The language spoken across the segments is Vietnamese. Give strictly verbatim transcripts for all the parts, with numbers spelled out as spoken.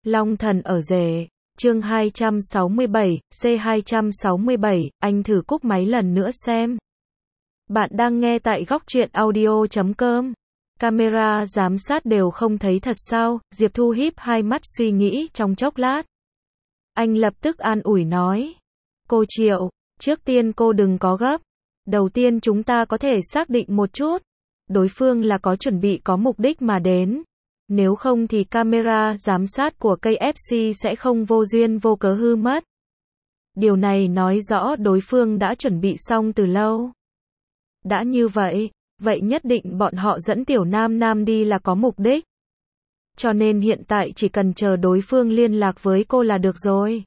Long thần ở rể, chương hai trăm sáu mươi bảy, C hai trăm sáu mươi bảy, anh thử cúp máy lần nữa xem. Bạn đang nghe tại góc truyện audio chấm com. Camera giám sát đều không thấy thật sao? Diệp Thu híp hai mắt suy nghĩ trong chốc lát. Anh lập tức an ủi nói. Cô Triệu, trước tiên cô đừng có gấp. Đầu tiên chúng ta có thể xác định một chút. Đối phương là có chuẩn bị có mục đích mà đến. Nếu không thì camera giám sát của ca ép xê sẽ không vô duyên vô cớ hư mất. Điều này nói rõ đối phương đã chuẩn bị xong từ lâu. Đã như vậy, vậy nhất định bọn họ dẫn Tiểu Nam Nam đi là có mục đích. Cho nên hiện tại chỉ cần chờ đối phương liên lạc với cô là được rồi.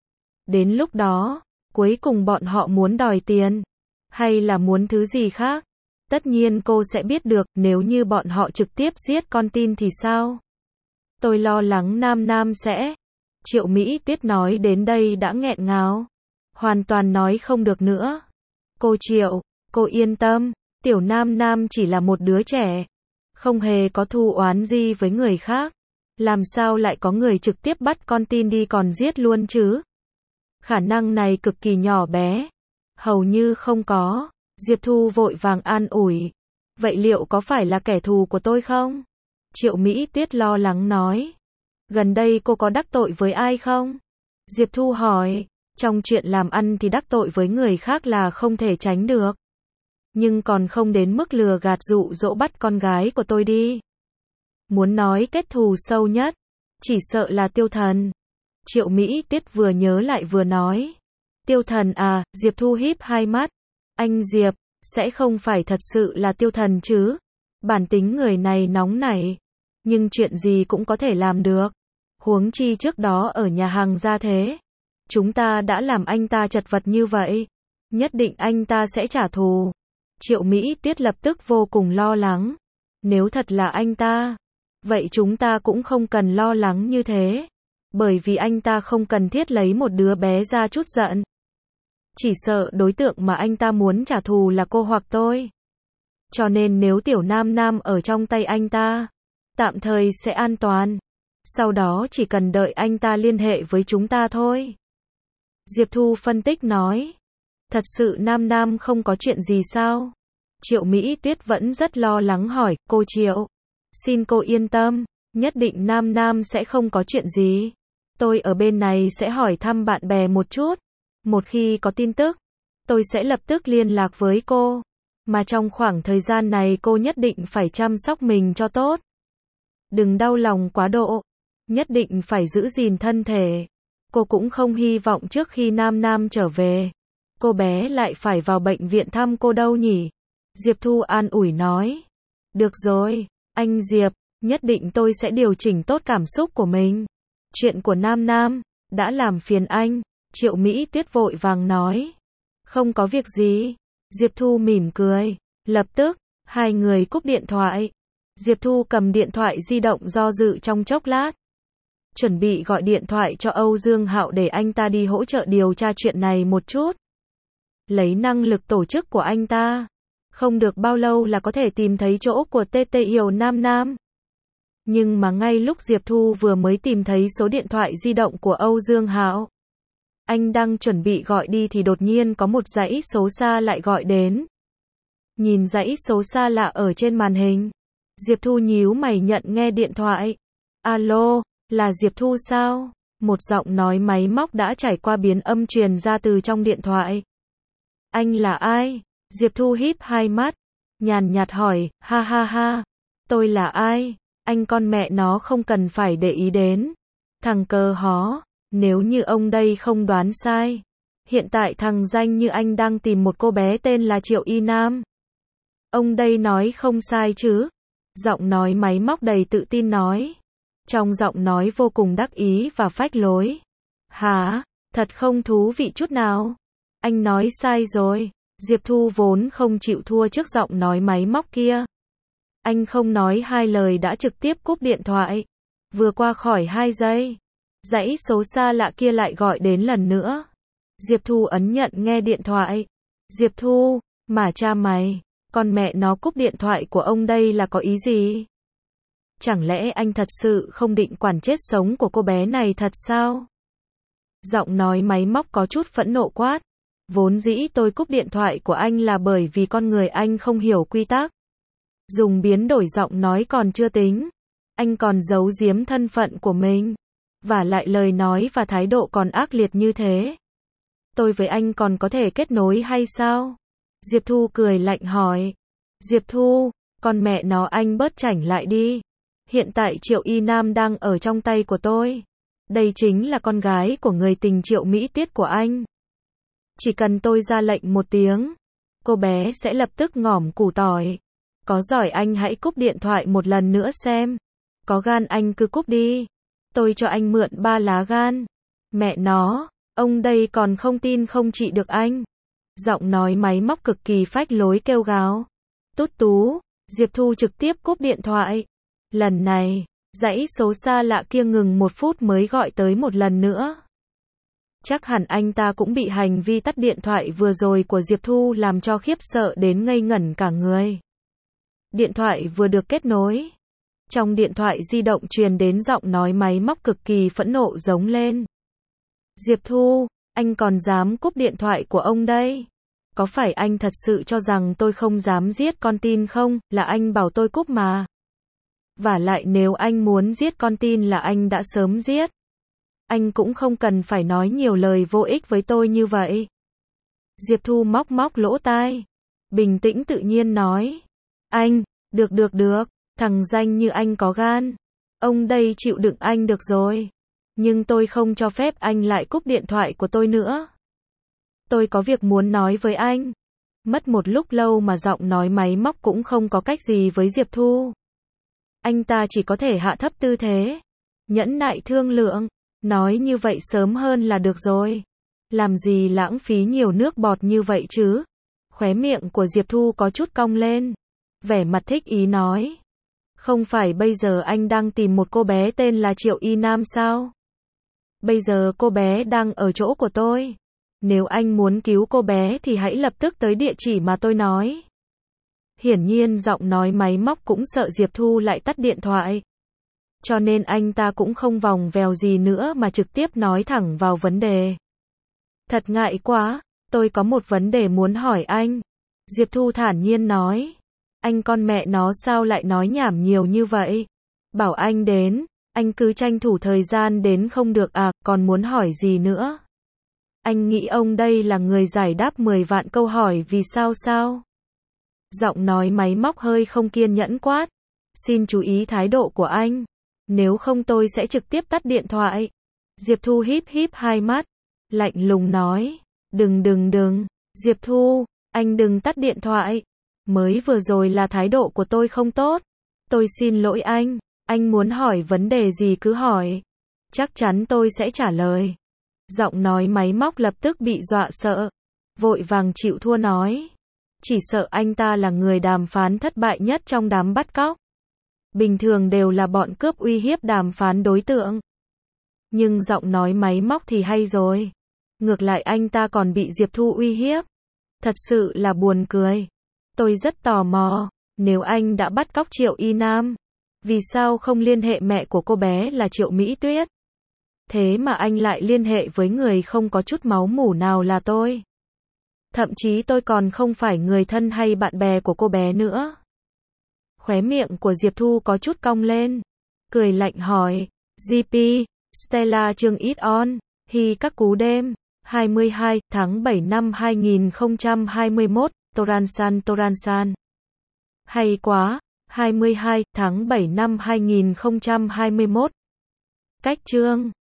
Đến lúc đó, cuối cùng bọn họ muốn đòi tiền, hay là muốn thứ gì khác. Tất nhiên cô sẽ biết được, nếu như bọn họ trực tiếp giết con tin thì sao? Tôi lo lắng Nam Nam sẽ... Triệu Mỹ Tuyết nói đến đây đã nghẹn ngào. Hoàn toàn nói không được nữa. Cô Triệu, cô yên tâm, Tiểu Nam Nam chỉ là một đứa trẻ. Không hề có thù oán gì với người khác. Làm sao lại có người trực tiếp bắt con tin đi còn giết luôn chứ? Khả năng này cực kỳ nhỏ bé. Hầu như không có. Diệp Thu vội vàng an ủi. Vậy liệu có phải là kẻ thù của tôi không? Triệu Mỹ Tuyết lo lắng nói. Gần đây cô có đắc tội với ai không? Diệp Thu hỏi. Trong chuyện làm ăn thì đắc tội với người khác là không thể tránh được. Nhưng còn không đến mức lừa gạt dụ dỗ bắt con gái của tôi đi. Muốn nói kết thù sâu nhất, chỉ sợ là Tiêu Thần. Triệu Mỹ Tuyết vừa nhớ lại vừa nói. Tiêu Thần à? Diệp Thu híp hai mắt. Anh Diệp, sẽ không phải thật sự là Tiêu Thần chứ? Bản tính người này nóng nảy, nhưng chuyện gì cũng có thể làm được. Huống chi trước đó ở nhà hàng ra thế. Chúng ta đã làm anh ta chật vật như vậy. Nhất định anh ta sẽ trả thù. Triệu Mỹ Tuyết lập tức vô cùng lo lắng. Nếu thật là anh ta, vậy chúng ta cũng không cần lo lắng như thế. Bởi vì anh ta không cần thiết lấy một đứa bé ra chút giận. Chỉ sợ đối tượng mà anh ta muốn trả thù là cô hoặc tôi. Cho nên nếu Tiểu Nam Nam ở trong tay anh ta, tạm thời sẽ an toàn. Sau đó chỉ cần đợi anh ta liên hệ với chúng ta thôi. Diệp Thu phân tích nói. Thật sự Nam Nam không có chuyện gì sao? Triệu Mỹ Tuyết vẫn rất lo lắng hỏi. Cô Triệu, xin cô yên tâm, nhất định Nam Nam sẽ không có chuyện gì. Tôi ở bên này sẽ hỏi thăm bạn bè một chút. Một khi có tin tức, tôi sẽ lập tức liên lạc với cô. Mà trong khoảng thời gian này cô nhất định phải chăm sóc mình cho tốt. Đừng đau lòng quá độ. Nhất định phải giữ gìn thân thể. Cô cũng không hy vọng trước khi Nam Nam trở về, cô bé lại phải vào bệnh viện thăm cô đâu nhỉ? Diệp Thu an ủi nói. Được rồi, anh Diệp, nhất định tôi sẽ điều chỉnh tốt cảm xúc của mình. Chuyện của Nam Nam, đã làm phiền anh. Triệu Mỹ Tuyết vội vàng nói. Không có việc gì. Diệp Thu mỉm cười. Lập tức, hai người cúp điện thoại. Diệp Thu cầm điện thoại di động do dự trong chốc lát. Chuẩn bị gọi điện thoại cho Âu Dương Hạo để anh ta đi hỗ trợ điều tra chuyện này một chút. Lấy năng lực tổ chức của anh ta, không được bao lâu là có thể tìm thấy chỗ của tê tê Hiểu Nam Nam. Nhưng mà ngay lúc Diệp Thu vừa mới tìm thấy số điện thoại di động của Âu Dương Hạo, anh đang chuẩn bị gọi đi thì đột nhiên có một dãy số xa lại gọi đến. Nhìn dãy số xa lạ ở trên màn hình, Diệp Thu nhíu mày nhận nghe điện thoại. Alo, là Diệp Thu sao? Một giọng nói máy móc đã trải qua biến âm truyền ra từ trong điện thoại. Anh là ai? Diệp Thu híp hai mắt, nhàn nhạt hỏi. Ha ha ha, tôi là ai? Anh con mẹ nó không cần phải để ý đến. Thằng cờ hó, nếu như ông đây không đoán sai, hiện tại thằng danh như anh đang tìm một cô bé tên là Triệu Y Nam. Ông đây nói không sai chứ? Giọng nói máy móc đầy tự tin nói. Trong giọng nói vô cùng đắc ý và phách lối. Hả? Thật không thú vị chút nào. Anh nói sai rồi. Diệp Thu vốn không chịu thua trước giọng nói máy móc kia. Anh không nói hai lời đã trực tiếp cúp điện thoại. Vừa qua khỏi hai giây, dãy số xa lạ kia lại gọi đến lần nữa. Diệp Thu ấn nhận nghe điện thoại. Diệp Thu, mà cha mày, con mẹ nó cúp điện thoại của ông đây là có ý gì? Chẳng lẽ anh thật sự không định quản chết sống của cô bé này thật sao? Giọng nói máy móc có chút phẫn nộ quát. Vốn dĩ tôi cúp điện thoại của anh là bởi vì con người anh không hiểu quy tắc. Dùng biến đổi giọng nói còn chưa tính. Anh còn giấu giếm thân phận của mình. Và lại lời nói và thái độ còn ác liệt như thế. Tôi với anh còn có thể kết nối hay sao? Diệp Thu cười lạnh hỏi. Diệp Thu, con mẹ nó anh bớt chảnh lại đi. Hiện tại Triệu Y Nam đang ở trong tay của tôi. Đây chính là con gái của người tình Triệu Mỹ Tiết của anh. Chỉ cần tôi ra lệnh một tiếng, cô bé sẽ lập tức ngỏm củ tỏi. Có giỏi anh hãy cúp điện thoại một lần nữa xem. Có gan anh cứ cúp đi. Tôi cho anh mượn ba lá gan. Mẹ nó, ông đây còn không tin không trị được anh. Giọng nói máy móc cực kỳ phách lối kêu gào. Tút tú, Diệp Thu trực tiếp cúp điện thoại. Lần này, dãy số xa lạ kia ngừng một phút mới gọi tới một lần nữa. Chắc hẳn anh ta cũng bị hành vi tắt điện thoại vừa rồi của Diệp Thu làm cho khiếp sợ đến ngây ngẩn cả người. Điện thoại vừa được kết nối. Trong điện thoại di động truyền đến giọng nói máy móc cực kỳ phẫn nộ giống lên. Diệp Thu, anh còn dám cúp điện thoại của ông đây? Có phải anh thật sự cho rằng tôi không dám giết con tin không? Là anh bảo tôi cúp mà. Và lại nếu anh muốn giết con tin là anh đã sớm giết. Anh cũng không cần phải nói nhiều lời vô ích với tôi như vậy. Diệp Thu móc móc lỗ tai. Bình tĩnh tự nhiên nói. Anh, được được được, thằng danh như anh có gan. Ông đây chịu đựng anh được rồi. Nhưng tôi không cho phép anh lại cúp điện thoại của tôi nữa. Tôi có việc muốn nói với anh. Mất một lúc lâu mà giọng nói máy móc cũng không có cách gì với Diệp Thu. Anh ta chỉ có thể hạ thấp tư thế. Nhẫn nại thương lượng. Nói như vậy sớm hơn là được rồi. Làm gì lãng phí nhiều nước bọt như vậy chứ? Khóe miệng của Diệp Thu có chút cong lên. Vẻ mặt thích ý nói. Không phải bây giờ anh đang tìm một cô bé tên là Triệu Y Nam sao? Bây giờ cô bé đang ở chỗ của tôi. Nếu anh muốn cứu cô bé thì hãy lập tức tới địa chỉ mà tôi nói. Hiển nhiên giọng nói máy móc cũng sợ Diệp Thu lại tắt điện thoại. Cho nên anh ta cũng không vòng vèo gì nữa mà trực tiếp nói thẳng vào vấn đề. Thật ngại quá, tôi có một vấn đề muốn hỏi anh. Diệp Thu thản nhiên nói. Anh con mẹ nó sao lại nói nhảm nhiều như vậy? Bảo anh đến, anh cứ tranh thủ thời gian đến không được à, còn muốn hỏi gì nữa? Anh nghĩ ông đây là người giải đáp mười vạn câu hỏi vì sao sao? Giọng nói máy móc hơi không kiên nhẫn quát. Xin chú ý thái độ của anh. Nếu không tôi sẽ trực tiếp tắt điện thoại. Diệp Thu híp híp hai mắt. Lạnh lùng nói. Đừng đừng đừng. Diệp Thu, anh đừng tắt điện thoại. Mới vừa rồi là thái độ của tôi không tốt. Tôi xin lỗi anh. Anh muốn hỏi vấn đề gì cứ hỏi. Chắc chắn tôi sẽ trả lời. Giọng nói máy móc lập tức bị dọa sợ. Vội vàng chịu thua nói. Chỉ sợ anh ta là người đàm phán thất bại nhất trong đám bắt cóc. Bình thường đều là bọn cướp uy hiếp đàm phán đối tượng. Nhưng giọng nói máy móc thì hay rồi. Ngược lại anh ta còn bị Diệp Thu uy hiếp. Thật sự là buồn cười. Tôi rất tò mò. Nếu anh đã bắt cóc Triệu Y Nam, vì sao không liên hệ mẹ của cô bé là Triệu Mỹ Tuyết? Thế mà anh lại liên hệ với người không có chút máu mủ nào là tôi. Thậm chí tôi còn không phải người thân hay bạn bè của cô bé nữa. Khóe miệng của Diệp Thu có chút cong lên. Cười lạnh hỏi. giê pê, Stella Trương Ít On, Hi các cú đêm. hai mươi hai tháng bảy năm hai nghìn không trăm hai mươi mốt, Toransan Toransan. Hay quá, hai mươi hai tháng bảy năm hai nghìn không trăm hai mươi mốt. Cách chương